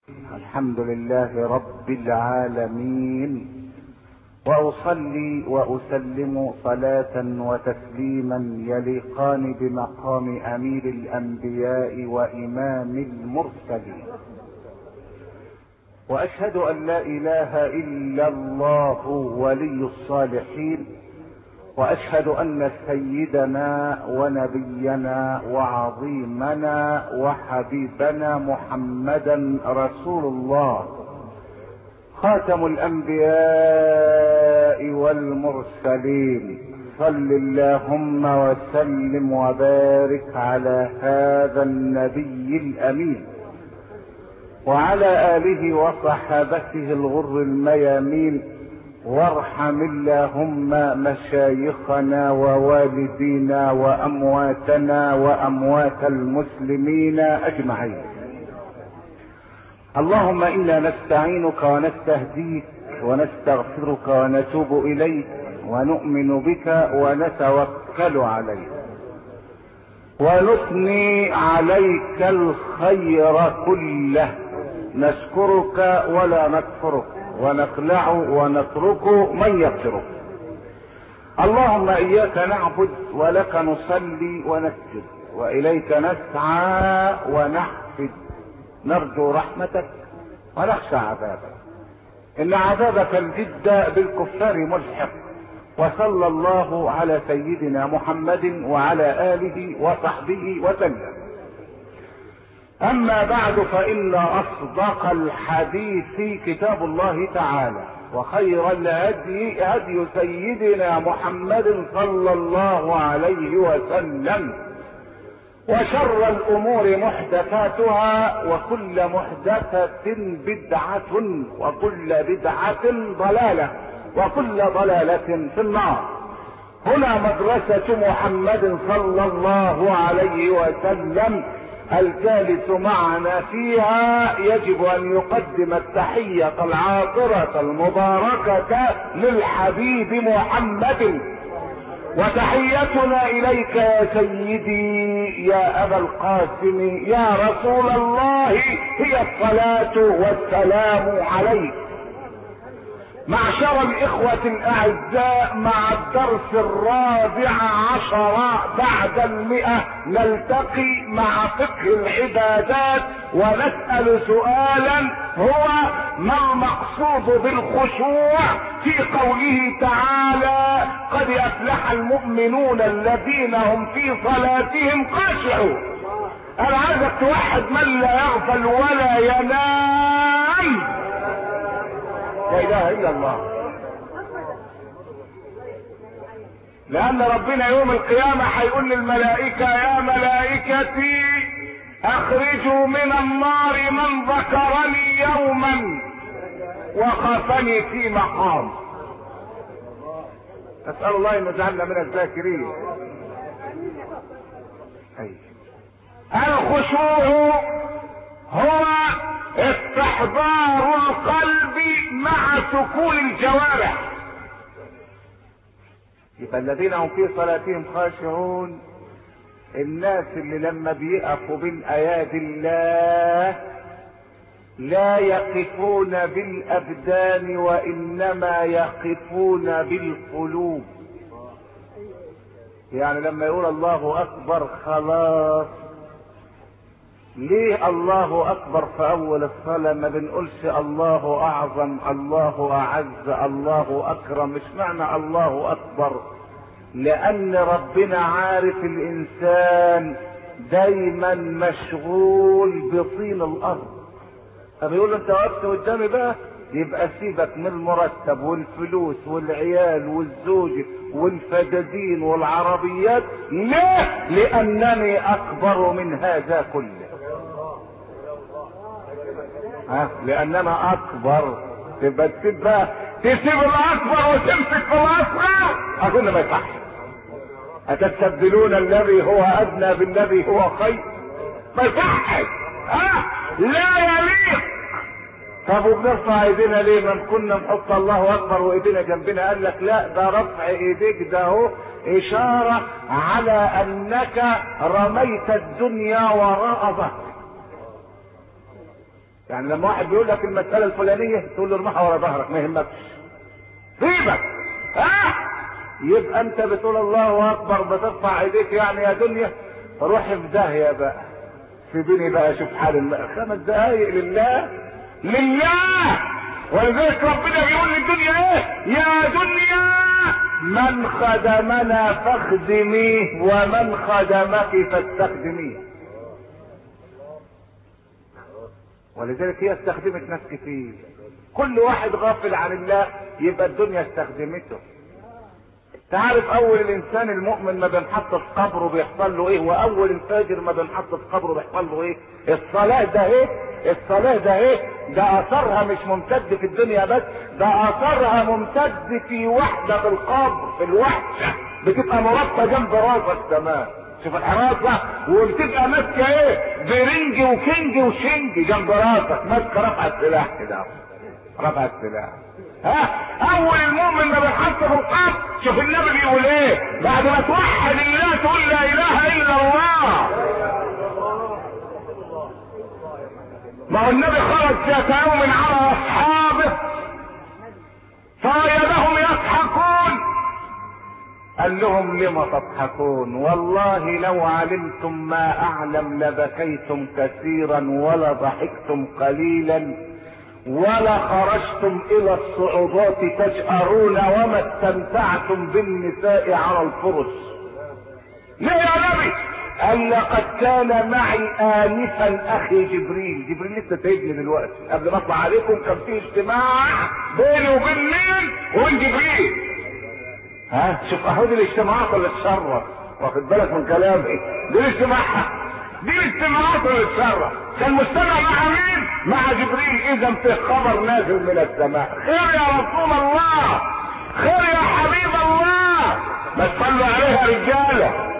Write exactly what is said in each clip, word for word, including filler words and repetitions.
الحمد لله رب العالمين، وأصلي وأسلم صلاة وتسليما يليقان بمقام أمير الأنبياء وإمام المرسلين، وأشهد أن لا إله إلا الله ولي الصالحين، وأشهد أن سيدنا ونبينا وعظيمنا وحبيبنا محمدا رسول الله، خاتم الأنبياء والمرسلين. صل اللهم وسلم وبارك على هذا النبي الأمين وعلى آله وصحابته الغر الميامين، وارحم اللهم مشايخنا ووالدينا وأمواتنا وأموات المسلمين أجمعين. اللهم إنا نستعينك ونستهديك ونستغفرك ونتوب إليك ونؤمن بك ونتوكل عليك ونثني عليك الخير كله، نشكرك ولا نكفرك ونخلع ونترك من يكفرك. اللهم إياك نعبد ولك نصلي ونسجد وإليك نسعى ونحفد، نرجو رحمتك ونخشى عذابك، إن عذابك الجد بالكفار ملحق. وصلى الله على سيدنا محمد وعلى آله وصحبه وسلم. أما بعد، فإن أصدق الحديث كتاب الله تعالى، وخير الهدي هدي سيدنا محمد صلى الله عليه وسلم، وشر الأمور محدثاتها، وكل محدثة بدعة، وكل بدعة ضلالة، وكل ضلالة في النار. هنا مدرسة محمد صلى الله عليه وسلم، الجالس معنا فيها يجب ان يقدم التحية العاطرة المباركة للحبيب محمد. وتحيتنا اليك يا سيدي يا ابا القاسم يا رسول الله هي الصلاة والسلام عليك. معشر الإخوة الأعزاء، مع الدرس الرابع عشر بعد المئة نلتقي مع فقه العبادات، ونسأل سؤالا هو: ما المقصود بالخشوع في قوله تعالى: قد أفلح المؤمنون الذين هم في صلاتهم خاشعون؟ أنا عايزك توحد من لا يغفل ولا ينام. لا اله الا الله. لان ربنا يوم القيامة هيقول للملائكة: يا ملائكتي اخرجوا من النار من ذكرني يوما وخافني في مقام. اسأل الله ان يجعلنا من الذاكرين. الخشوع هو استحضار القلب مع سكون الجوارح. يبقى الذين هم في صلاتهم خاشعون الناس اللي لما بيقفوا بين ايادي الله لا يقفون بالابدان وانما يقفون بالقلوب. يعني لما يقول الله اكبر خلاص. ليه الله اكبر في اول الصلاة ما بنقولش الله اعظم، الله اعز، الله اكرم؟ مش معنى الله اكبر لان ربنا عارف الانسان دايما مشغول بطين الارض، فبيقول انت وقفت قدامي بقى يبقى سيبك من المرتب والفلوس والعيال والزوج والفدادين والعربيات. ليه؟ لانني اكبر من هذا كله. ها؟ لاننا اكبر. تبقى تسيب بقى تسيب الاكبر وتمسك في الاصغر، اظن ما يصحش. اتستبدلون الذي هو ادنى بالذي هو خير؟ ما يصحش. ها؟ لا يليق. طب وبنرفع ايدينا ليه؟ ما كنا نحط الله اكبر وايدينا جنبنا. قال لك لا، ده رفع ايديك ده اهو اشارة على انك رميت الدنيا وراء ظهرك. يعني لما واحد بيقول لك المسألة الفلانية تقول له ارمحها ورا ظهرك ما يهمكش، سيبك. ها يبقى انت بتقول الله اكبر بترفع ايديك يعني يا دنيا روح في داهية بقى، سيبيني بقى اشوف حال الله. خمس دقايق لله لله. ولذلك ربنا بيقول للدنيا ايه؟ يا دنيا من خدمنا فاخدميه ومن خدمك فاستخدميه. ولذلك هي استخدمت ناس كتير. كل واحد غافل عن الله يبقى الدنيا استخدمته. تعرف اول الانسان المؤمن ما بينحط في قبره بيحصل له ايه، واول الفاجر ما بينحط في قبره بيحصل له ايه؟ الصلاة ده ايه؟ الصلاة ده ايه؟ ده اثرها مش ممتد في الدنيا بس، ده اثرها ممتد في وحدة بالقبر، في الوحشة بتبقى مربطة جنب راسك كمان. شوف الحراسة وبتبقى ماسكة ايه؟ برنج وكنج وشنج جنب راسك، ماسكة رفع السلاح كده، رفع السلاح. ها اول المؤمن ما بينحط في القبر، شوف النبي بيقول ايه بعد ما توحد الله تقول لا اله الا الله. ما هو النبي خرج ذات يوم على اصحابه فوجدهم يضحكون، قال لهم لم تضحكون؟ والله لو علمتم ما اعلم لبكيتم كثيرا ولا ضحكتم قليلا ولا خرجتم الى الصعوبات تجأرون وما استمتعتم بالنساء على الفرش. ليه يا نبي؟ قال لقد كان معي آنفا اخي جبريل. جبريل لسه سايبني دلوقتي قبل ما اطلع عليكم كان في اجتماع بيني وبين مين؟ وبين جبريل. ها شوف اهو دي الاجتماعات اللي تشرف، واخد بالك من كلامي؟ دي الاجتماعات دي الاجتماعات اللي تشرف. كان مجتمع مع مين؟ مع جبريل. اذا في خبر نازل من السماء، خير يا رسول الله، خير يا حبيب الله، ما تصلوا عليها رجاله.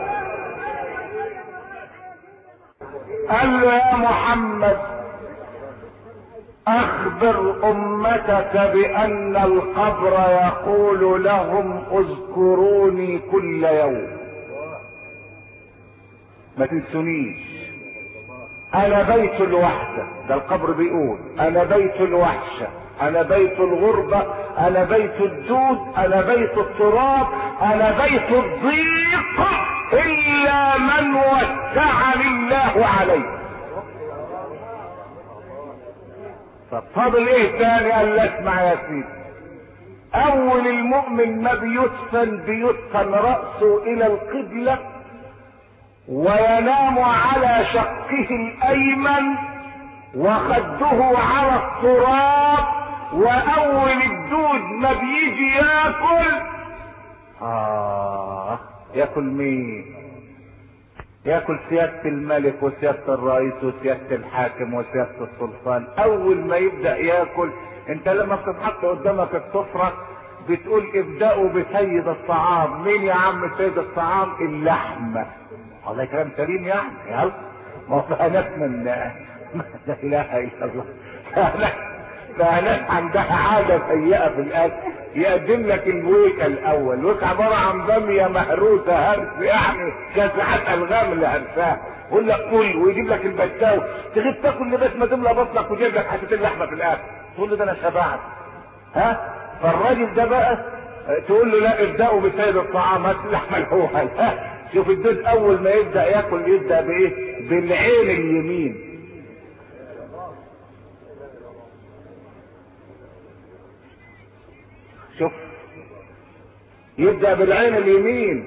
قال له يا محمد اخبر امتك بان القبر يقول لهم اذكروني كل يوم، ما تنسونيش، انا بيت الوحدة. ده القبر بيقول انا بيت الوحشة، انا بيت الغربة، انا بيت الدود، انا بيت التراب، انا بيت الضيق الا من وسعني الله عليه. ففضل ايه تاني؟ قال له اسمع يا سيدي، اول المؤمن ما بيدفن بيدفن رأسه الى القبلة وينام على شقه الايمن وخده على التراب، واول الدود ما بيجي ياكل اه ياكل مين؟ ياكل سيادة الملك وسيادة الرئيس وسيادة الحاكم وسيادة السلطان. اول ما يبدأ ياكل، انت لما بتتحط قدامك السفرة بتقول ابدأوا بسيد الطعام. مين يا عم سيد الطعام؟ اللحمة. والله كلام سليم يعني. يلا ما هو فيها ناس من لا اله الا الله، فيها ناس عندها عادة سيئة في الاكل، يقدم لك الويكة الاول، الويكة عبارة عن بامية مهروسة هرس، يعني كاسحة الغام اللي هرساها، يقول لك كل ويجيب لك البتاوي، تغيب تاكل لبس ما تملى بطنك ويجيب لك حتة اللحمة في الاكل، تقول له ده انا شبعت. ها فالراجل ده بقى تقول له لا ابدأوا بسيد الطعام، هات اللحمة الاول. شوف الدود اول ما يبدأ ياكل يبدأ بايه؟ بالعين اليمين. شوف يبدأ بالعين اليمين.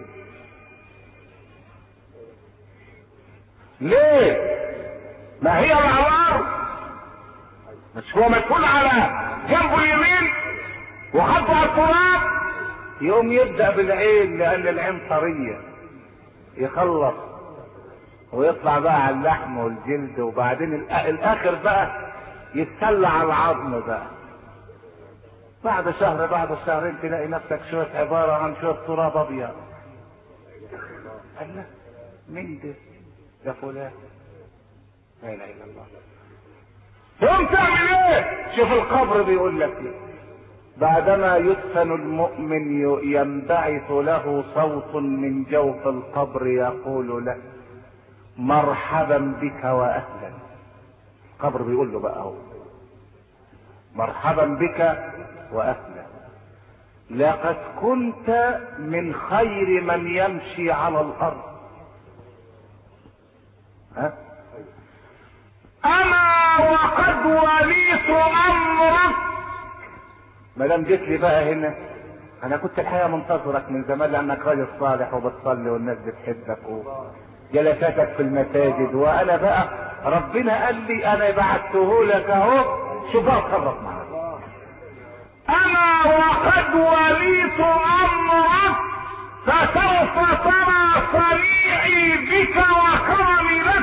ليه؟ ما هي العوار مش هو مسؤول على جنبه اليمين وخطه على التراب، يقوم يبدأ بالعين لان العين طرية، يخلص ويطلع بقى على اللحم والجلد، وبعدين الاخر بقى يتسلى على العظم بقى. بعد شهر بعد شهرين تلاقي نفسك شوية عبارة عن شوية تراب ابيض. قال له مين ده؟ ده فلان. لا اله الا الله. تقوم تعمل ايه؟ شوف القبر بيقول لك ايه. بعدما يدفن المؤمن ينبعث له صوت من جوف القبر يقول له مرحبا بك واهلا. القبر بيقول له بقى اهو مرحبا بك واهلا، لقد كنت من خير من يمشي على الارض. ها؟ انا وقد وليت امرك. ما دام جيت لي بقى هنا، انا كنت الحقيقه منتظرك من زمان لانك راجل صالح وبتصلي والناس بتحبك وجلساتك في المساجد، وانا بقى ربنا قال لي انا بعته لك اهو، شوف بقى اتخرج معاك. انا وقد وليت امرك فسوف ترى صنيعي بك وكرمي لك.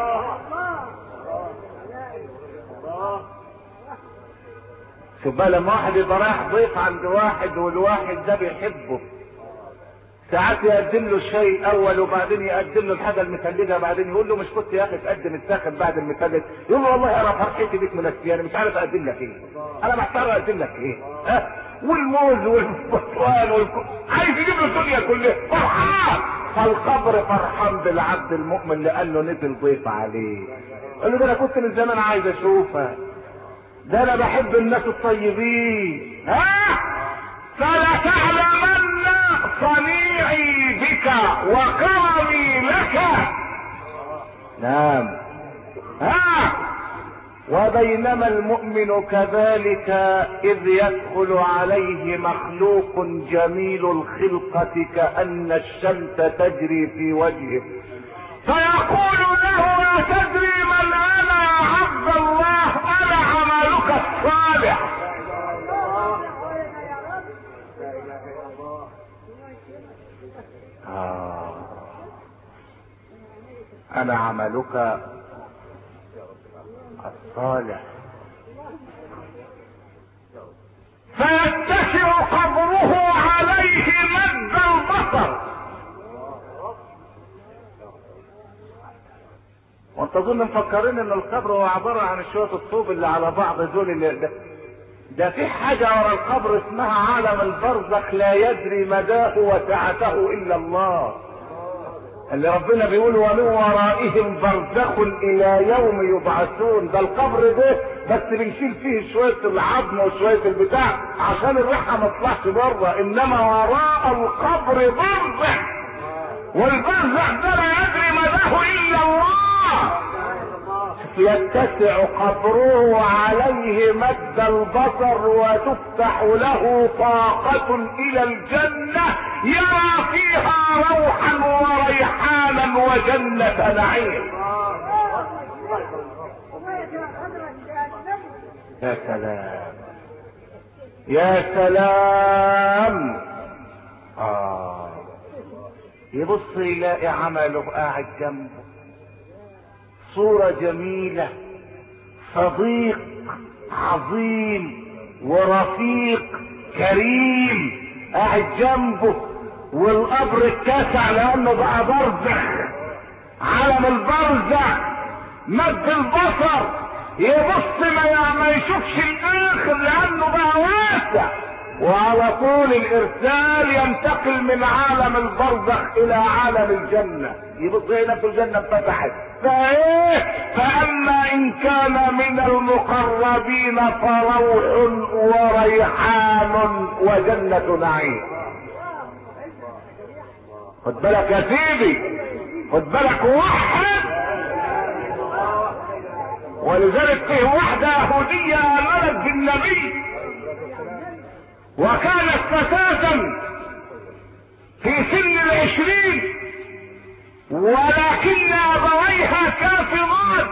شوف بقى لما واحد يبقى رايح ضيف عند واحد والواحد ده بيحبه، ساعات يقدم له الشاي الاول وبعدين يقدم له الحاجه المثلجه، بعدين يقول له مش كنت يا اخي تقدم الساخن بعد المثلج؟ يقول له والله انا فرحتي بيك منسيه، انا مش عارف اقدم لك ايه، انا محتار اقدم لك ايه. ها؟ والموز والبرتقال والكل عايز يجيب له الدنيا كلها، فرحان. فالقبر فرحان بالعبد المؤمن لانه نزل ضيف عليه. قال له ده انا كنت من زمان عايز اشوفك، ده انا بحب الناس الطيبين. ها؟ فلتعلمن صنيعي بك وكرمي لك. نعم. ها؟ وبينما المؤمن كذلك اذ يدخل عليه مخلوق جميل الخلقة كأن الشمس تجري في وجهه فيقول له لا تدري من انا يا عبد الله، انا عملك الصالح. آه. انا عملك الصالح. فيتسع قبره عليه مد البصر. وانت اظن مفكرين ان القبر هو عبارة عن شوية الطوب اللي على بعض دول اللي ده, ده في حاجة ورا القبر اسمها عالم البرزخ لا يدري مداه وسعته الا الله، اللي ربنا بيقول ومن ورائهم برزخ الى يوم يبعثون. ده القبر ده بس بنشيل فيه شوية العظم وشوية البتاع عشان الريحة ما تطلعش بره، انما وراء القبر برزخ، والبرزخ ده لا يدري مداه الا الله. يتسع قبره عليه مد البصر وتفتح له طاقة الى الجنة يرى فيها روحا وريحانا وجنة نعيم. يا سلام يا سلام. آه. يبص يلاقي عمله قاعد جنبه، صورة جميلة، صديق عظيم ورفيق كريم قاعد جنبه، والقبر اتسع لانه بقى برزخ، عالم البرزخ مد البصر، يبص ما, ما يشوفش الاخر لانه بقى واسع، وعلى طول الارسال ينتقل من عالم البرزخ الى عالم الجنة. يبص هنا في الجنة فتحت فايه، فاما ان كان من المقربين فروح وريحان وجنة نعيم. خد بالك يا سيدي، خد بالك وحد. ولذلك فيه واحدة يهودية امنت بالنبي وكانت فتاة في سن العشرين، ولكن ابويها كافرات،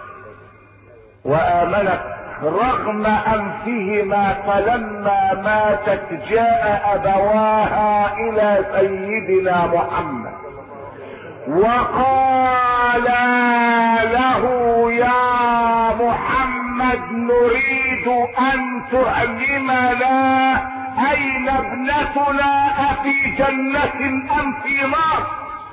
وامنت رغم انفهما، فلما ماتت جاء ابواها الى سيدنا محمد وقال له يا محمد نريد ان تعلمنا اين ابنتنا، افي جنة ام في نار؟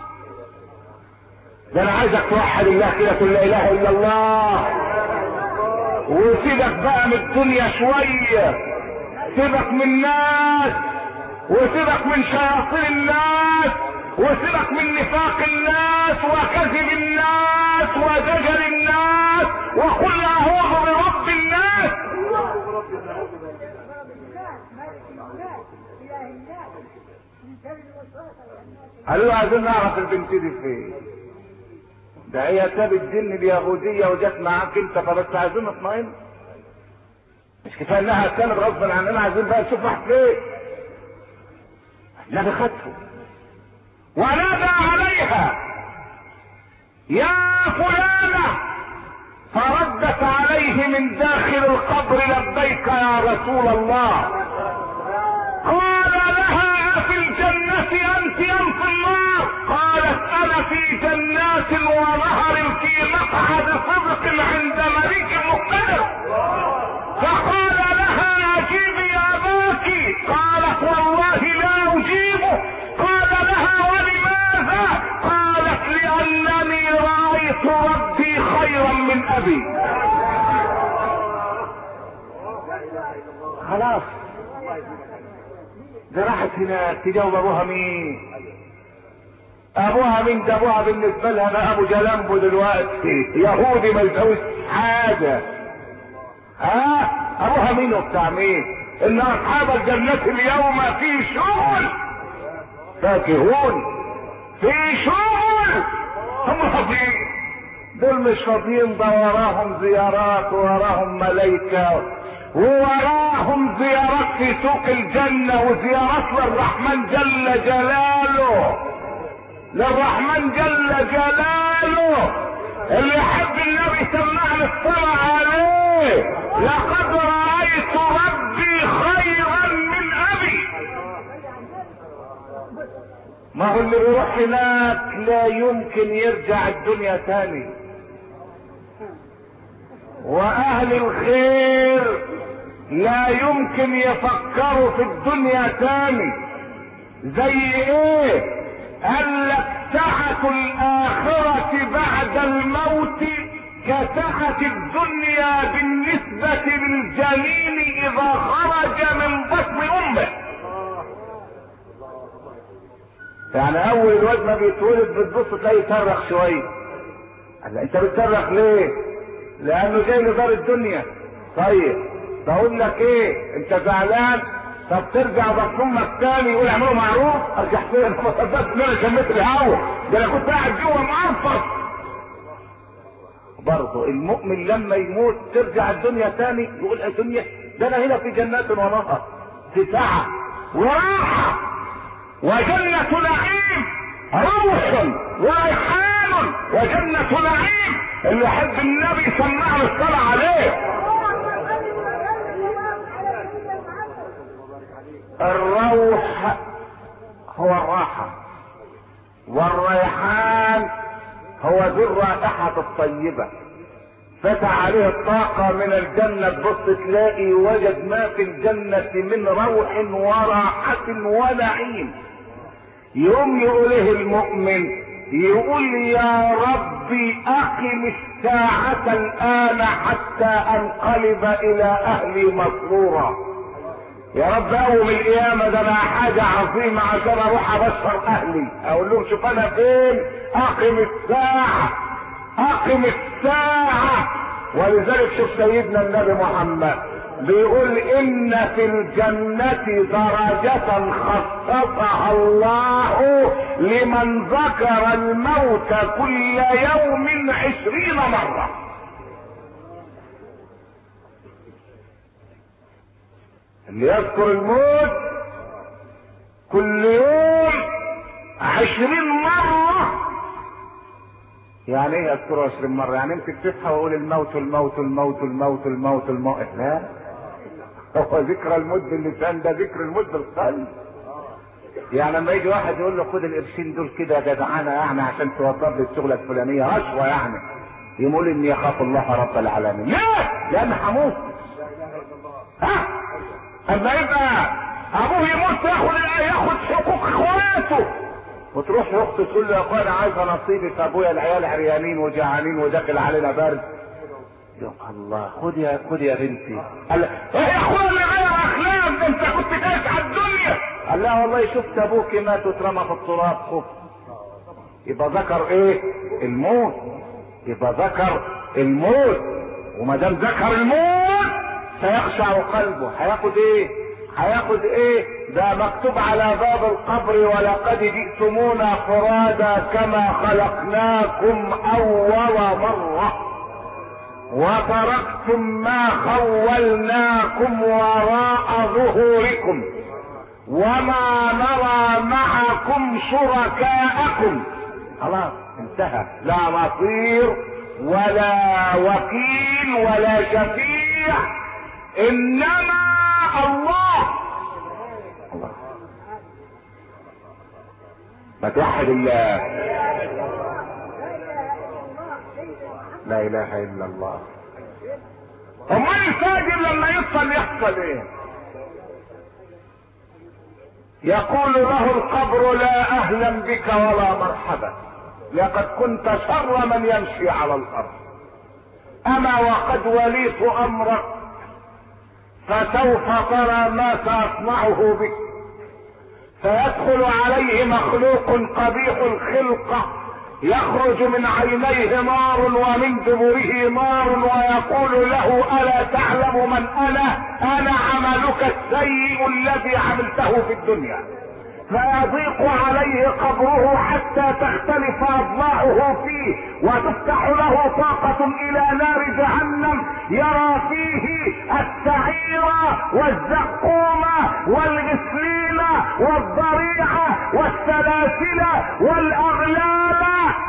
ده انا عايزك توحد الله كده، تقول لا اله الا الله، وسيبك بقى من الدنيا شوية، سيبك من الناس وسيبك من شياطين الناس وسيبك من نفاق الناس وكذب الناس ودجل الناس، وقل اعوذ برب الناس. قالوا عايزين نعرف البنت دي فين. ده هي سابت الجن اليهوديه وجت معاك انت، فبس عايزين نطمئن. مش كفايه انها كانت غصبا عننا، عايزين بقى نشوف واحد فين. النبي خدته ونادى عليها يا فلانه، فردت عليه من داخل القبر لبيك يا رسول الله. قال لها في الجنة انت ام في النار؟ قالت انا في جنات ونهر في مقعد صدق عند مليك مقتدر. فقال لها اجيبي اباك، قالت والله لا اجيبه. قال لها ولماذا؟ قالت لانني رايت ربي خيرا من ابي. خلاص ده راحت هناك تجاوب ابوها مين؟ ابوها مين؟ ده ابوها بالنسبه لها بقى ابو جلامبو دلوقتي، يهودي ما يسويش حاجه. ها ابوها مين وبتاع مين؟ ان اصحاب الجنة اليوم في شغل فاكهون، في شغل. هم فاضيين؟ دول مش فاضيين، ده وراهم زيارات ووراهم ملايكة ووراهم زيارات في سوق الجنة وزيارات للرحمن جل جلاله، للرحمن جل جلاله. اللي يحب النبي سمعنا الصلاة عليه، لقد رأيت ربي خيرا من ابي. ما هو اللي بيروح هناك لا يمكن يرجع الدنيا تاني، واهل الخير لا يمكن يفكروا في الدنيا تاني. زي ايه؟ قال لك سعة الاخرة بعد الموت كسعة الدنيا بالنسبة للجنين اذا خرج من بطن امه. يعني اول الواد ما بيتولد بتبص تلاقيه يصرخ شويه. قال انت بتصرخ ليه؟ لانه جاي لدار الدنيا. طيب بقول لك ايه، انت زعلان؟ طب ترجع بطن امك تاني يقول اعملوا معروف. ارجع فين؟ انا ما صدقت ان انا شميت الهوا، ده انا كنت قاعد جوه معرفص. برضه المؤمن لما يموت ترجع الدنيا تاني يقول الدنيا ده انا هنا في جنات ونهر، في سعه وراحه وجنة نعيم، روح وريحان وجنة نعيم. اللي يحب النبي سمعنا الصلاة عليه. الروح هو الراحة، والريحان هو ذو الرائحة الطيبة. فتح عليه الطاقة من الجنة، تبص تلاقي وجد ما في الجنة من روح وراحة ونعيم. يوم يقوله المؤمن، يقول يا ربي اقم الساعة الان حتى انقلب الى اهلي مسرورا. يا رب اول القيامة ده انا حاجة عظيمة عشان اروح ابشر اهلي، اقول لهم شوف انا فين، اقم الساعة اقم الساعة. ولذلك شوف سيدنا النبي محمد بيقول ان في الجنة درجة خصصها الله لمن ذكر الموت كل يوم عشرين مرة. اللي يذكر الموت كل يوم عشرين مرة. يعني ايه اذكره عشرين مرة؟ يعني امسك تصحى واقول الموت الموت الموت الموت الموت الموت. لا، هو ذكر الموت باللسان، ده ذكر الموت بالقلب. يعني لما يجي واحد يقول له خد القرشين دول كده يا جدعانه يعني عشان توفر لي الشغله الفلانيه رشوه، يعني يقول اني يخاف الله رب العالمين. لا، لان هموت. ها اما يبقى ابوه يموت ياخد ياخد حقوق اخواته، وتروح اخته تقول له يا اخويا انا عايزه نصيبي في ابويا، العيال عريانين وجعانين وداخل علينا برد. يا الله، خد يا خد يا بنتي. قال ايه يا اخويا اللي غير اخلاق ده، انت كنت جايز على الدنيا. قال لا والله شفت ابوكي مات واترمى في التراب، خفت. يبقى ذكر ايه؟ الموت. يبقى ذكر الموت، وما دام ذكر الموت سيخشع قلبه. هياخد ايه؟ هياخد ايه؟ ده مكتوب على باب القبر: ولقد جئتمونا فرادا كما خلقناكم اول مرة وتركتم ما خولناكم وراء ظهوركم وما نرى معكم شركاءكم. خلاص انتهى، لا نصير ولا وكيل ولا شفيع، انما الله. الله. ما توحد الله. لا اله الا الله. امال الفاجر لما يصل يحصل ايه؟ يقول له القبر: لا اهلا بك ولا مرحبا، لقد كنت شر من يمشي على الارض، اما وقد وليت امرك فسوف ترى ما ساصنعه بك. فيدخل عليه مخلوق قبيح الخلقة يخرج من عينيه نار ومن دبره نار، ويقول له: الا تعلم من انا؟ انا عملك السيء الذي عملته في الدنيا. فيضيق عليه قبره حتى تختلف اضلاعه فيه، وتفتح له طاقة الى نار جهنم يرى فيه السعير والزقوم والغسلين والضريعة والسلاسل والاغلال.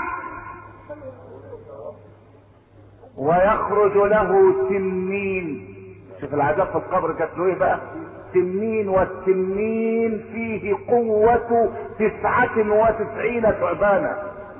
ويخرج له تنين. شوف العذاب في القبر كانت له ايه بقى؟ تنين، والتنين فيه قوة تسعة وتسعين ثعبانا.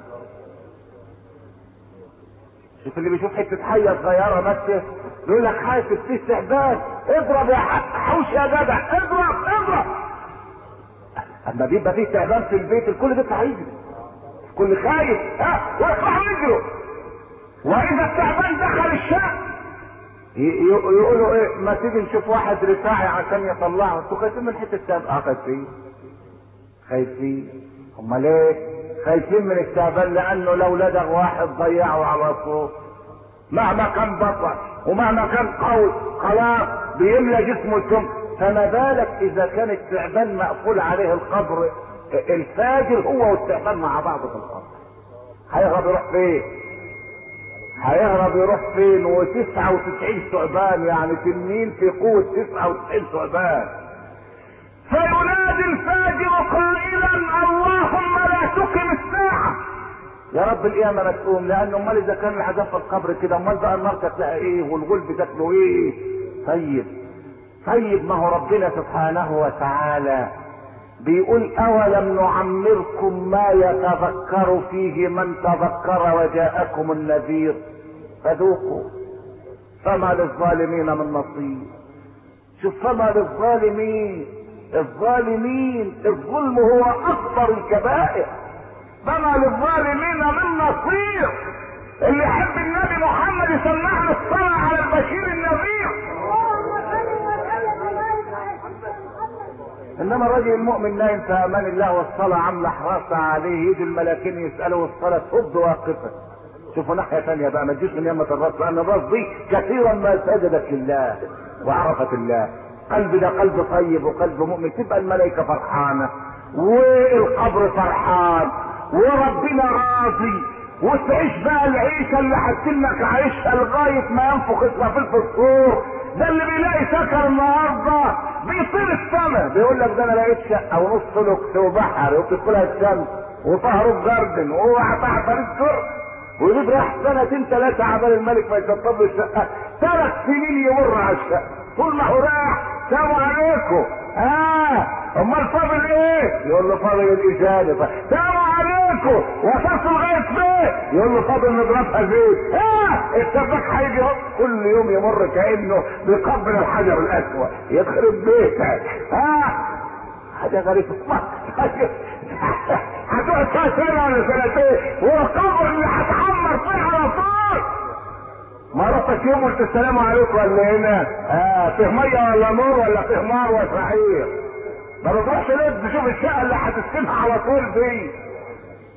شوف اللي بيشوف حتة حية صغيرة بس يقول لك حاسب فيه تعبان، اضرب يا حوش يا جدع، اضرب اضرب. اما بيبقى فيه تعبان في البيت الكل بيطلع يجري، الكل خايف، ها ويطلعوا يجروا. واذا التعبان دخل الشقة يقولوا ايه؟ ما تيجي نشوف واحد رفاعي عشان يطلعه. انتوا خايفين من حته التعبان؟ اه خايفين خايفين. امال ايه؟ خايفين من التعبان لانه لو لدغ واحد ضيعه على طول، مهما كان بطل ومهما كان قوي خلاص بيملى جسمه سم. فما بالك اذا كان التعبان مقفول عليه القبر؟ الفاجر هو والتعبان مع بعض في القبر، هيهرب يروح فين؟ هيهرب يروح فين؟ وتسعة وتسعين ثعبان، يعني تنين في قوة تسعة وتسعين ثعبان. فينادي الفاجر قائلا: اللهم لا تقم الساعة. يا رب القيامة ما تقوم، لأنه امال إذا كان العذاب في القبر كده امال بقى النار تلاقي إيه والغلب تاكله إيه؟ طيب طيب ما هو ربنا سبحانه وتعالى بيقول: اولم نعمركم ما يتذكر فيه من تذكر وجاءكم النذير فذوقوا فما للظالمين من نصير. شوف، فما للظالمين، الظالمين الظلم هو اكبر الكبائر، فما للظالمين من نصير. اللي يحب النبي محمد يسمع له الصلاة على البشير النذير. انما الرجل المؤمن نايم في امان الله والصلاة عاملة حراسة عليه، يجي الملاكين يسألوا والصلاة تفض واقفة. شوفوا ناحية ثانية بقى، ما تجيش من يمة الراس، لان الراس دي كثيرا ما سجدت لله وعرفت الله. قلب ده قلب طيب وقلب مؤمن، تبقى الملائكة فرحانة والقبر فرحان وربنا راضي، وتعيش بقى العيشة اللي هتسلك عايشها لغاية ما ينفخ اسرافيل في الصور. ده اللي بيلاقي سكر النهارده بيطير السما، بيقول لك ده انا لقيت شقه ونص لوكس وبحر وبتدخلها الشمس وطهر جاردن وهو تحت السر، ويجيب راح سنتين ثلاثه عبال الملك ما يشطب له الشقه، ثلاث سنين يمر على الشقه، طول ما هو راح سلام عليكم. اه امال فاضل ايه؟ يقول له فاضل الاجابه. سلام عليكم، وصلت لغايه فين؟ يقول له فاضل نضربها زيت. اه السباك هيجي كل يوم يمر كانه بيقبل الحجر الاسود، يخرب بيتك. اه حاجه غريبه. هتقعد فيها سنه ولا سنتين والقبر اللي هتحمر فيه على طول. مرتك يوم قلت السلام عليكم ولا هنا؟ اه فيه ميه ولا نور ولا فيه نار وسعير؟ ما بتروحش ليه تشوف الشقه اللي هتسكنها على طول دي؟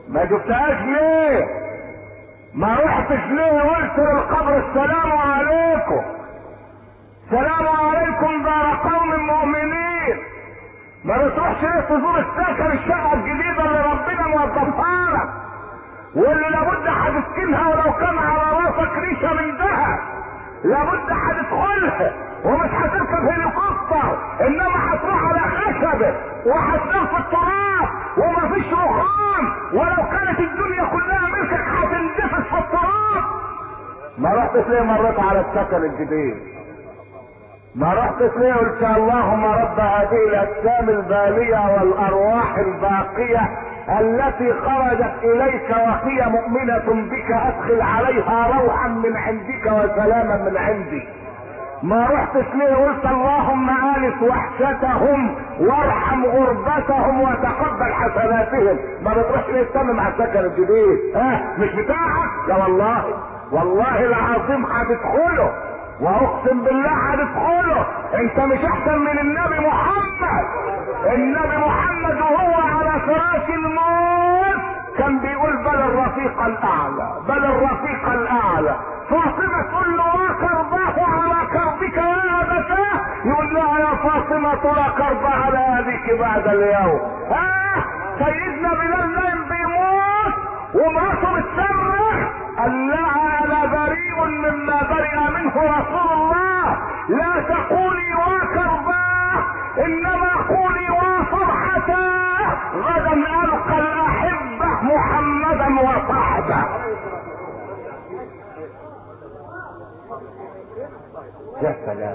ما جبتهاش ليه؟ ما رحتش ليه قلت للقبر السلام عليكم سلام عليكم دار قوم مؤمنين؟ ما بتروحش ليه تزور السكن الشقه الجديده اللي ربنا موظفها لك واللي لابد هتسكنها ولو كان على راسك ريشه من ذهب؟ لابد هتدخلها ومش هتركب هليكوبتر انما هتروح على خشبه وهتنام في التراب ومفيش رخام ولو كانت الدنيا كلها ملكك هتندفس في التراب. ما رحتش ليه مريت على السكن الجديد؟ ما رحتش ليه قلت اللهم رب هذه الاجسام الباليه والارواح الباقيه التي خرجت اليك وهي مؤمنه بك ادخل عليها روحا من عندك وسلاما من عندي؟ ما رحتش ليه قلت اللهم آنس وحشتهم وارحم غربتهم وتقبل حسناتهم؟ ما بتروحش ليه تتم مع السكن الجديد؟ ها مش بتاعك؟ لا والله والله العظيم هتدخله واقسم بالله هتدخله. انت مش احسن من النبي محمد. النبي محمد وهو على فراش الموت كان بيقول بل الرفيق الاعلى بل الرفيق الاعلى. فاطمة تقول له وكرباه على كربك يا ابتاه، يقول لها يا فاطمة لا كرب على ابيك بعد اليوم. ها سيدنا بلال نايم بيموت ومراته بتصرخ قال لها انا بريء مما برئ منه رسول الله، لا تقولي وكرباه انما قولي وفرحتاه، غدا القى الاحبه محمدا وصحبه. يا سلام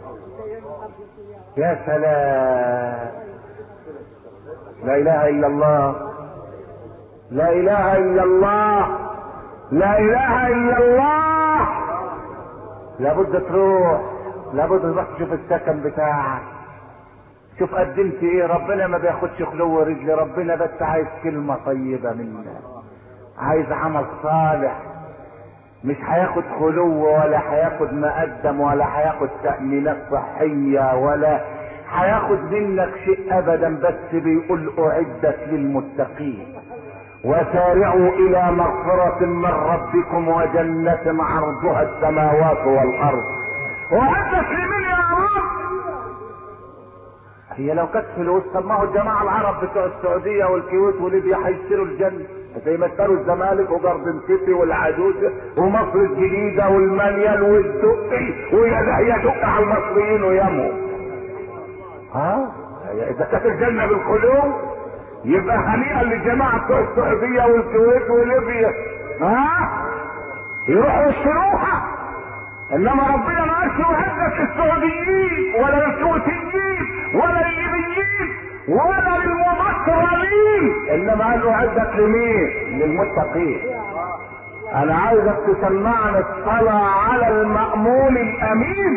يا سلام، لا اله الا الله لا اله الا الله لا اله الا الله. لابد تروح لابد تروح تشوف السكن بتاعك، شوف قدمت ايه. ربنا ما بياخدش خلو رجل، ربنا بس عايز كلمة طيبة منك، عايز عمل صالح. مش هياخد خلو ولا هياخد مقدم ولا هياخد تأمينات صحية ولا هياخد منك شيء ابدا، بس بيقول اعدت للمتقين وسارعوا الى مغفرة من ربكم وجنة عرضها السماوات والارض. اعدت لمين يا رب؟ هي لو كانت فلوس طب ما هو الجماعة العرب بتوع السعودية والكويت وليبيا هيشتروا الجنة زي ما اشتروا الزمالك وجاردن سيتي والعجوز ومصر الجديدة والمنيل والدقي ويدق على المصريين ويموا. ها اذا كانت الجنة بالقلوب يبقى هنيئا للجماعة بتوع السعودية والكويت وليبيا، ها يروحوا يشتروها. انما ربنا ما قالش وهدك السعوديين ولا الكويتيين ولا الليبيين ولا للمبطرين، انما قال له عدك لمين؟ للمتقين. انا عايزك تسمعنا الصلاة على المأمون الامين.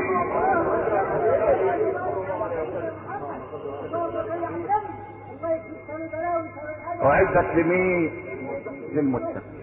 وعدك لمين؟ للمتقين.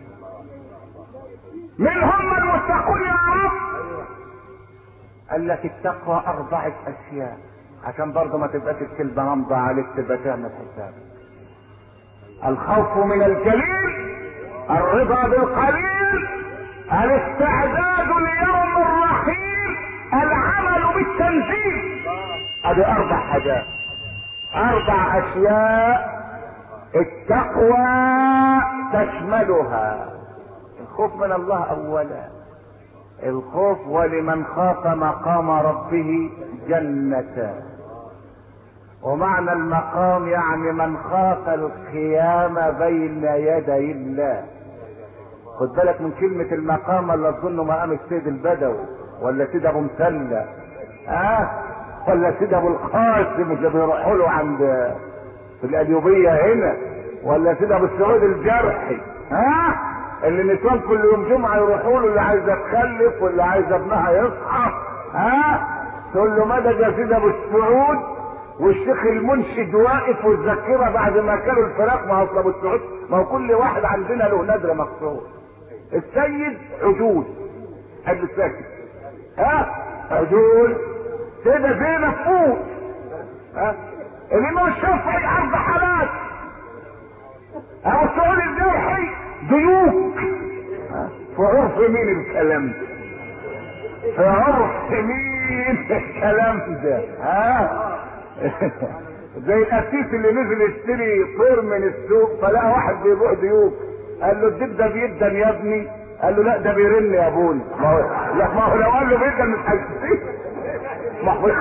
من هم المتقون يا رب؟ قال لك التقوى اربعة اشياء عشان برضه ما تبقاش الكلمة غامضة عليك تبقى تعمل حساب. الخوف من الجليل، الرضا بالقليل، الاستعداد ليوم الرحيل، العمل بالتنفيذ. ادي اربع حاجات، اربع اشياء التقوى تشملها. الخوف من الله اولا، الخوف ولمن خاف مقام ربه جنتان. ومعنى المقام يعني من خاف القيام بين يدي الله. خد بالك من كلمة المقام، ولا تظن مقام السيد البدوي ولا سيد ابو مسلة اه ولا سيد ابو القاسم اللي بيروحوا له عند في القليوبية هنا، ولا سيد ابو السعود الجرحي ها آه؟ اللي النسوان كل يوم جمعة يروحوا له، اللي عايزة تخلف واللي عايزة ابنها يصحى ها آه؟ تقول له مدد يا سيد ابو السعود، والشيخ المنشد واقف والذاكره بعد ما كانوا الفراق. ما هو ابو السعود ما هو كل واحد عندنا له نادره مقصود. السيد عجول قبل ساكت ها عجول، سيدة زينب فوق ها، الامام الشافعي اربع حالات ابو سعود الجرحي ديوك. في عرف مين الكلام ده؟ في عرف مين الكلام ده؟ ها زي القسيس اللي نزل يشتري طير من السوق فلقى واحد بيبيع ديوك، قال له الديب ده بيدن يا ابني، قال له لا ده بيرن يا ابوي. ما هو لا ما هو لو قال له بيدن مش هيشتري. ما هو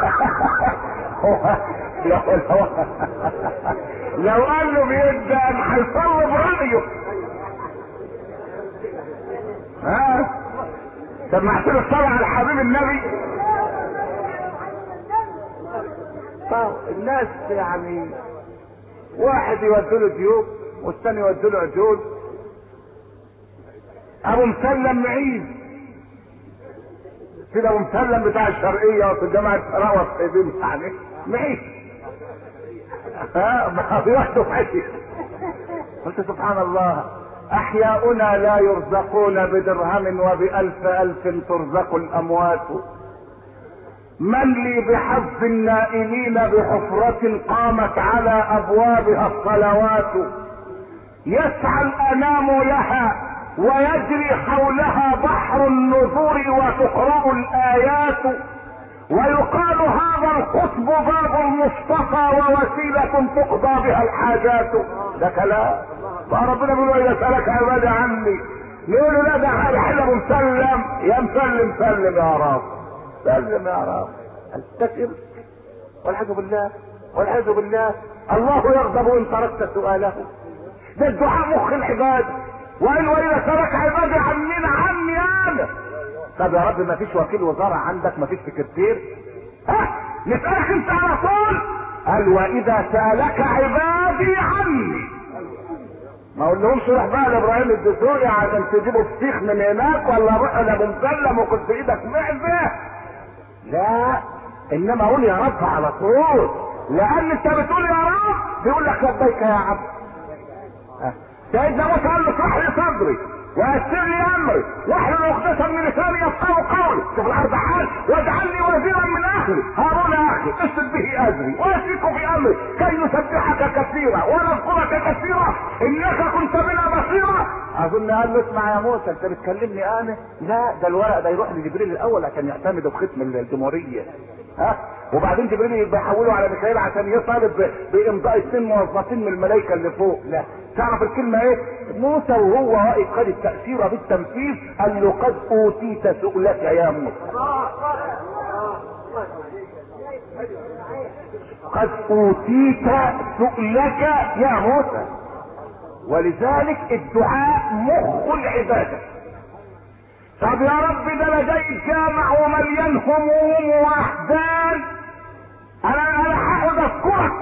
لو لو لو قال له بيدن هيصلب رأيه. ها سمعت له الصلاة على حبيب النبي. طب الناس يعني واحد يودي له ديوب والثاني يودي له عجول. ابو مسلم معيد كده، ابو مسلم بتاع الشرقيه في جامعه سراوه السيدين يعني معيد. ها ما بياخدوا ماشي. قلت سبحان الله، احياؤنا لا يرزقون بدرهم وبالف الف ترزق الاموات. من لي بحظ النائلين بحفرة قامت على ابوابها الصلوات. يسعى الانام لها ويجري حولها بحر النذور وتقرأ الايات. ويقال هذا القطب باب المصطفى ووسيلة تقضى بها الحاجات. ده كلام فربنا بيقول اذا سألك عبادي عني، يقولوا لا ده حل ابو مسلم. يا مسلم سلم يا رب، سلم يا رب. استكبر والعياذ بالله والعياذ بالله. الله يغضب ان تركت سؤاله. ده الدعاء مخ العباد. وان واذا سألك عبادي عنين عني انا. طب يا رب ما فيش وكيل وزارة عندك؟ ما فيش سكرتير؟ ها نسألك انت على طول. قال واذا سألك عبادي عني. ما اقول لهمش روح بقى لابراهيم الدسوقي عشان تجيبوا فسيخ من هناك، ولا روح لابو مسلم وكنت في ايدك معزه. لا انما اقول يا رب على طول، لان انت بتقول يا رب بيقول لك لبيك يا عبد. سيدنا موسى قال له اشرح لي صدري ويسر لي امري واحلل عقدة من لساني يفقهوا قولي. شوف الارض حال. واجعلني وزيرا من اهلي هارون اخي اشد به ازري واشركه في امري كي نسبحك كثيرا ونذكرك كثيرا انك كنت بنا بصيرا. اظن قال له اسمع يا موسى انت بتكلمني انا؟ لا ده الورق ده يروح لجبريل الاول عشان يعتمدوا بختم الجمهوريه. ها وبعدين جبريل بيحوله على ميكائيل عشان يطالب بامضاء اثنين موظفين من الملائكه اللي فوق. لا تعرف الكلمه ايه؟ موسى وهو واقف خد التأثير بالتنفيذ قال له قد اوتيت سؤلك يا موسى. قد اوتيت سؤلك يا موسى. ولذلك الدعاء مخ العباده. طب يا رب ده انا جاي الجامع ومليان هموم واحزان، انا انا هاخد اذكرك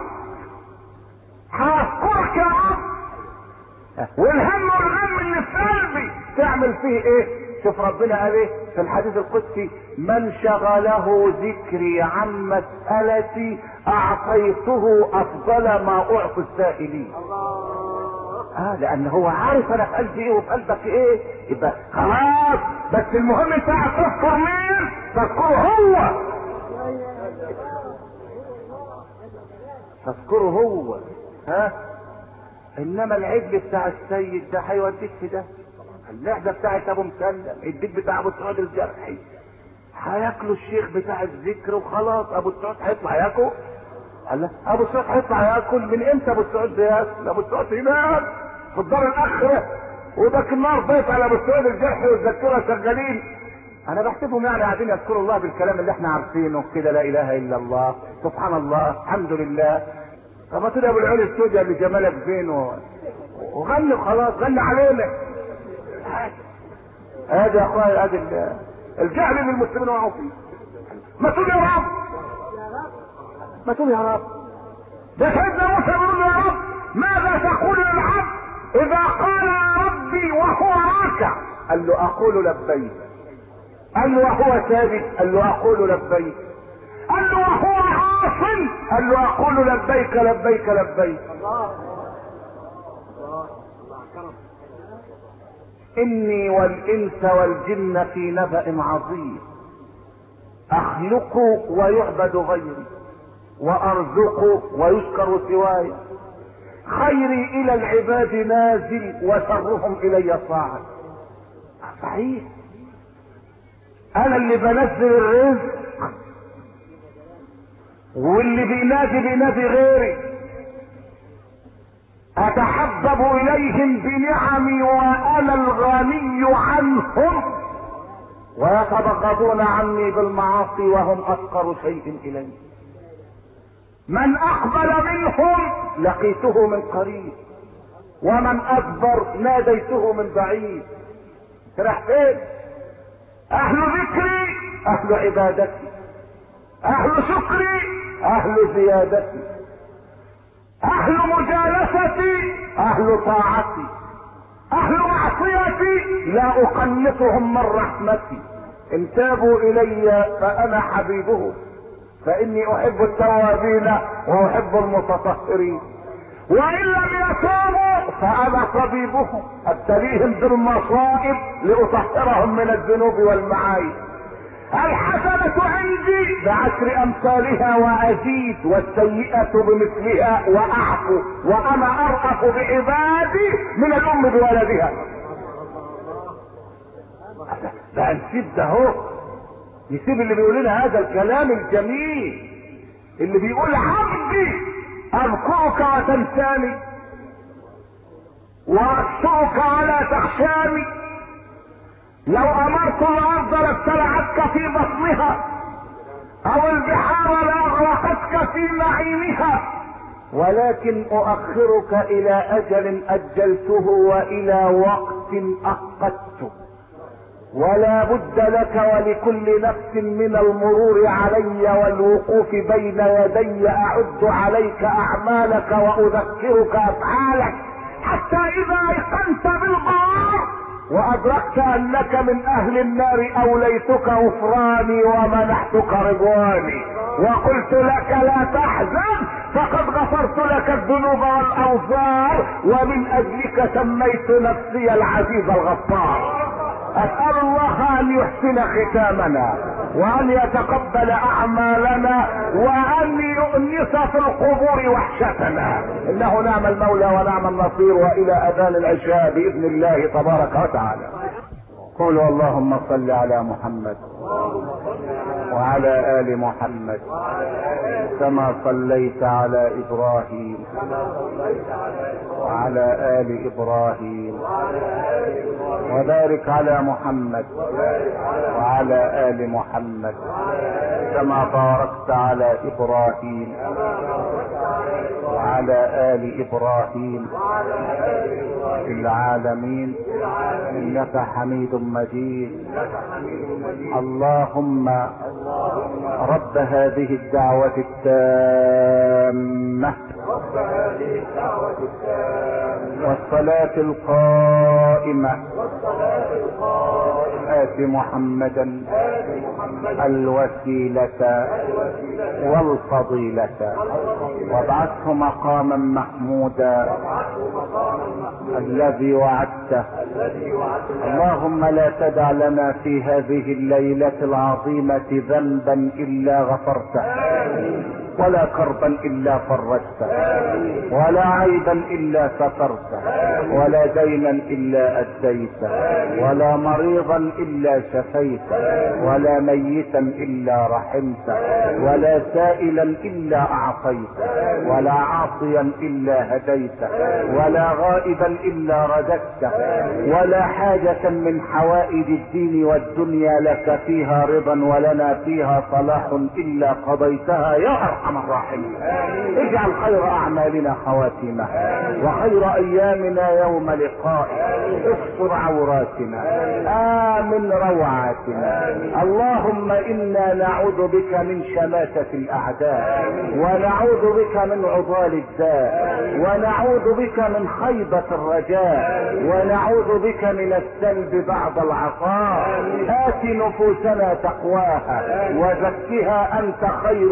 هذكرك يا رب، والهم والغم اللي في قلبي تعمل فيه ايه؟ شوف ربنا قال ايه في الحديث القدسي؟ من شغله ذكري عن مسألتي اعطيته افضل ما اعطي السائلين. اه لان هو عارف انا في قلبي ايه وفي قلبك ايه. يبقى خلاص بس المهم انت هتذكر مين؟ تذكره هو، تذكره هو. ها انما العجل بتاع السيد ده هيوديك في ده. اللحظه بتاعت ابو مسلم، الديك بتاع ابو سعود الجرحي هياكلوا الشيخ بتاع الذكر وخلاص. ابو سعود هيطلع ياكل؟ الله ابو سعود هيطلع ياكل من امتى؟ ابو سعود بياكل؟ ابو سعود هناك في الدار الاخره وذاك النار ضيف على ابو سعود الجرحي والذكوره شغالين. انا بحسبهم يعني قاعدين يذكروا الله بالكلام اللي احنا عارفينه كده، لا اله الا الله سبحان الله الحمد لله. طب ما تقول ابو العلي السوداء اللي جمالك زين وغني وخلاص، غني علينا. ادي يا اخويا ادي الجهل اللي المسلمين وقعوا فيه. ما تقول يا رب، ما تقول يا رب. ده سيدنا موسى بيقول يا رب ماذا تقول للعبد اذا قال يا ربي وهو راكع؟ قال له اقول لبيك. قال له وهو ساجد؟ قال له اقول لبيك. قال له وهو عاصم؟ قال له اقول لبيك لبيك لبيك. اني والانس والجن في نبأ عظيم، اخلق ويعبد غيري وارزق ويشكر سواي. خيري الى العباد نازل وشرهم الي صاعد. صحيح، انا اللي بنزل الرزق، واللي بينادي بينادي غيري. اتحبب اليهم بنعمي وانا الغني عنهم، ويتبغضون عني بالمعاصي وهم افقر شيء الي. من اقبل منهم لقيته من قريب، ومن ادبر ناديته من بعيد. تروح فين؟ اهل ذكري اهل عبادتي، اهل شكري اهل زيادتي، اهل مجالستي اهل طاعتي، اهل معصيتي لا اقنطهم من رحمتي. ان تابوا الي فانا حبيبهم، فاني احب التوابين واحب المتطهرين. وان لم يتوبوا فانا طبيبهم، ابتليهم بالمصائب لاطهرهم من الذنوب والمعايب. الحسنة عندي بعشر امثالها وازيد، والسيئة بمثلها واعفو، وانا ارأف بعبادي من الام بولدها. ده نسيب ده هو، يسيب اللي بيقول لنا هذا الكلام الجميل، اللي بيقول عبدي اذكرك وتنساني واخشوك ولا تخشاني، لو امرت الارض لابتلعتك في بطنها، او البحار لاغرقتك في نعيمها، ولكن اؤخرك الى اجل اجلته والى وقت اقدته، ولا بد لك ولكل نفس من المرور علي والوقوف بين يدي. اعد عليك اعمالك واذكرك افعالك، حتى اذا ايقنت بالقرار وادركت انك من اهل النار اوليتك غفراني ومنحتك رضواني، وقلت لك لا تحزن فقد غفرت لك الذنوب والاوزار، ومن اجلك سميت نفسي العزيز الغفار. اسأل الله ان يحسن ختامنا، وان يتقبل اعمالنا، وان يؤنس في القبور وحشتنا، انه نعم المولى ونعم النصير. والى اذان العشاء باذن الله تبارك وتعالى. قولوا اللهم صل على محمد وعلى ال محمد كما صليت على ابراهيم وعلى ال ابراهيم، وبارك على محمد وعلى ال محمد كما باركت على ابراهيم وعلى ال ابراهيم في العالمين انك حميد مجيد. اللهم رب هذه الدعوة التامة والصلاة القائمة آت محمدا الوسيلة والفضيلة وابعثه مقاما محمودا الذي وعدته. اللهم لا تدع لنا في هذه الليلة العظيمة ذنبا إلا غفرته، ولا كربا الا فرجته، ولا عيبا الا سترته، ولا دينا الا اديته، ولا مريضا الا شفيته، ولا ميتا الا رحمته، ولا سائلا الا اعطيته، ولا عاصيا الا هديته، ولا غائبا الا رددته، ولا حاجة من حوائج الدين والدنيا لك فيها رضا ولنا فيها صلاح الا قضيتها يا ارحم الراحمين. اجعل خير اعمالنا خواتيمها، وخير ايامنا يوم لقائك. استر عوراتنا، امن روعاتنا. اللهم انا نعوذ بك من شماتة الاعداء، ونعوذ بك من عضال الداء، ونعوذ بك من خيبة الرجاء، ونعوذ بك من السلب بعد العطاء. آت نفوسنا تقواها وزكها انت خير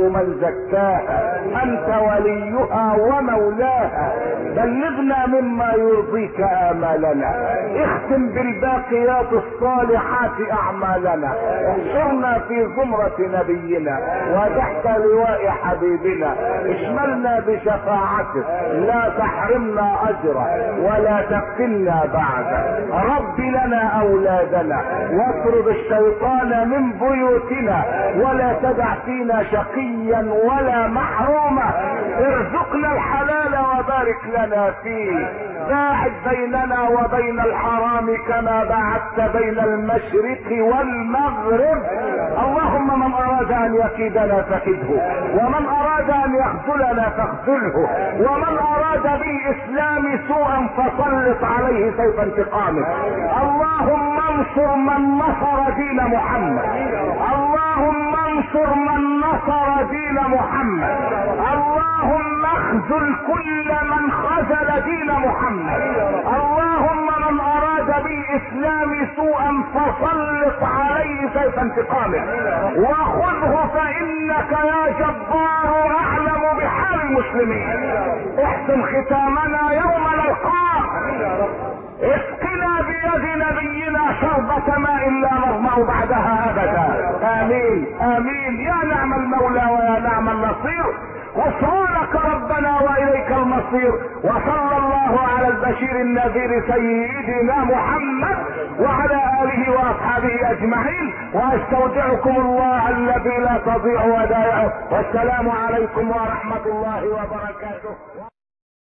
من زكاها، انت وليها ومولاها. بلغنا مما يرضيك امالنا، اختم بالباقيات الصالحات اعمالنا، احشرنا في زمرة نبينا وتحت لواء حبيبنا، اشملنا بشفاعته، لا تحرمنا اجره ولا تفتنا بعده. رب لنا اولادنا واطرد الشيطان من بيوتنا، ولا تدع فينا شقيا ولا محروما، ارزقنا الحلال وبارك لنا فيه، باعد بيننا وبين الحرام كما باعدت بين المشرق والمغرب. اللهم من اراد ان يكيدنا فكده، ومن اراد ان يخذلنا فاخذله، ومن اراد بالاسلام سوءا فسلط عليه سيف انتقامه. اللهم انصر من نصر دين محمد، اللهم انصر من نصر دين محمد، اللهم اخذل كل من خذل دين محمد. اللهم من اراد بالاسلام سوءا فسلط عليه سيف انتقامه، وخذه فانك يا جبار اعلم بحال المسلمين. احسن ختامنا يوم نلقاك، اسقنا بيد نبينا شربة ماء لا نظمأ بعدها ابدا. امين امين. يا نعم المولى ويا نعم النصير، غفرانك ربنا واليك المصير. وصلى الله على البشير النذير سيدنا محمد وعلى اله واصحابه اجمعين، واستودعكم الله الذي لا تضيع ودائعه، والسلام عليكم ورحمة الله وبركاته.